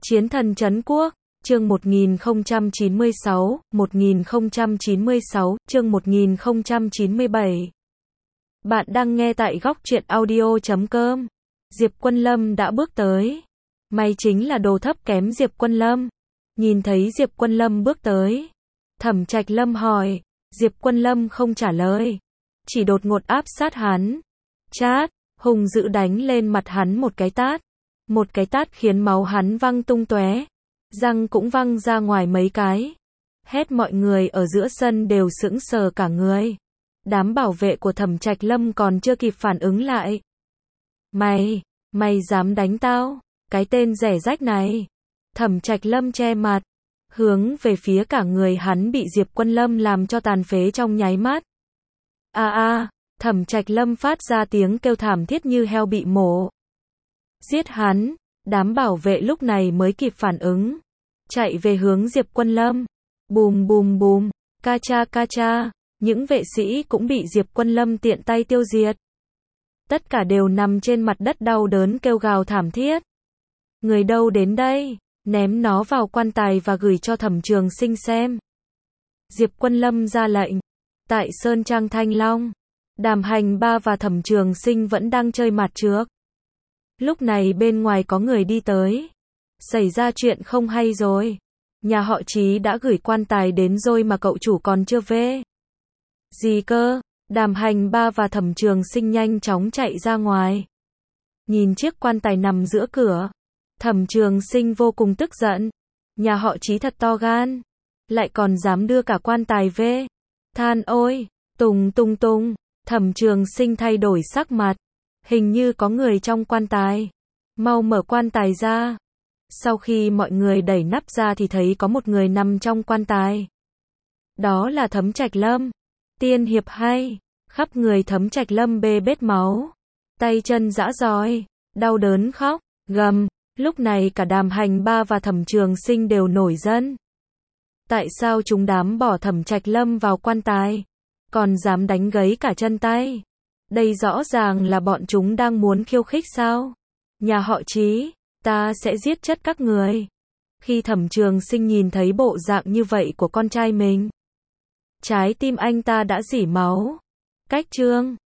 Chiến thần trấn quốc, chương 1096, 1096, chương 1097. Bạn đang nghe tại góc truyện audio.com. Diệp Quân Lâm đã bước tới. May chính là đồ thấp kém Diệp Quân Lâm. Nhìn thấy Diệp Quân Lâm bước tới, Thẩm Trạch Lâm hỏi, Diệp Quân Lâm không trả lời, chỉ đột ngột áp sát hắn. Chát, hùng dữ đánh lên mặt hắn một cái tát. Một cái tát khiến máu hắn văng tung tóe, răng cũng văng ra ngoài mấy cái. Hết mọi người ở giữa sân đều sững sờ cả người. Đám bảo vệ của Thẩm Trạch Lâm còn chưa kịp phản ứng lại. Mày dám đánh tao, cái tên rẻ rách này. Thẩm Trạch Lâm che mặt, hướng về phía cả người hắn bị Diệp Quân Lâm làm cho tàn phế trong nháy mắt. Thẩm Trạch Lâm phát ra tiếng kêu thảm thiết như heo bị mổ. Giết hắn, đám bảo vệ lúc này mới kịp phản ứng, chạy về hướng Diệp Quân Lâm. Bùm bùm bùm, ca cha, những vệ sĩ cũng bị Diệp Quân Lâm tiện tay tiêu diệt. Tất cả đều nằm trên mặt đất đau đớn kêu gào thảm thiết. Người đâu đến đây, ném nó vào quan tài và gửi cho Thẩm Trường Sinh xem. Diệp Quân Lâm ra lệnh. Tại Sơn Trang Thanh Long, Đàm Hành Ba và Thẩm Trường Sinh vẫn đang chơi mặt trước. Lúc này bên ngoài có người đi tới. Xảy ra chuyện không hay rồi. Nhà họ Trí đã gửi quan tài đến rồi mà cậu chủ còn chưa về. Gì cơ? Đàm Hành Ba và Thẩm Trường Sinh nhanh chóng chạy ra ngoài. Nhìn chiếc quan tài nằm giữa cửa, Thẩm Trường Sinh vô cùng tức giận. Nhà họ Trí thật to gan, lại còn dám đưa cả quan tài về. Than ôi, tùng, Thẩm Trường Sinh thay đổi sắc mặt. Hình như có người trong quan tài. Mau mở quan tài ra. Sau khi mọi người đẩy nắp ra thì thấy có một người nằm trong quan tài. Đó là Thẩm Trạch Lâm. Tiên hiệp hay. Khắp người Thẩm Trạch Lâm bê bết máu. Tay chân rã rời. Đau đớn khóc, gầm. Lúc này cả Đàm Hành Ba và Thẩm Trường Sinh đều nổi giận. Tại sao chúng đám bỏ Thẩm Trạch Lâm vào quan tài, còn dám đánh gãy cả chân tay? Đây rõ ràng là bọn chúng đang muốn khiêu khích sao? Nhà họ Trí, ta sẽ giết chết các người. Khi Thẩm Trường Sinh nhìn thấy bộ dạng như vậy của con trai mình, trái tim anh ta đã rỉ máu. Cách chương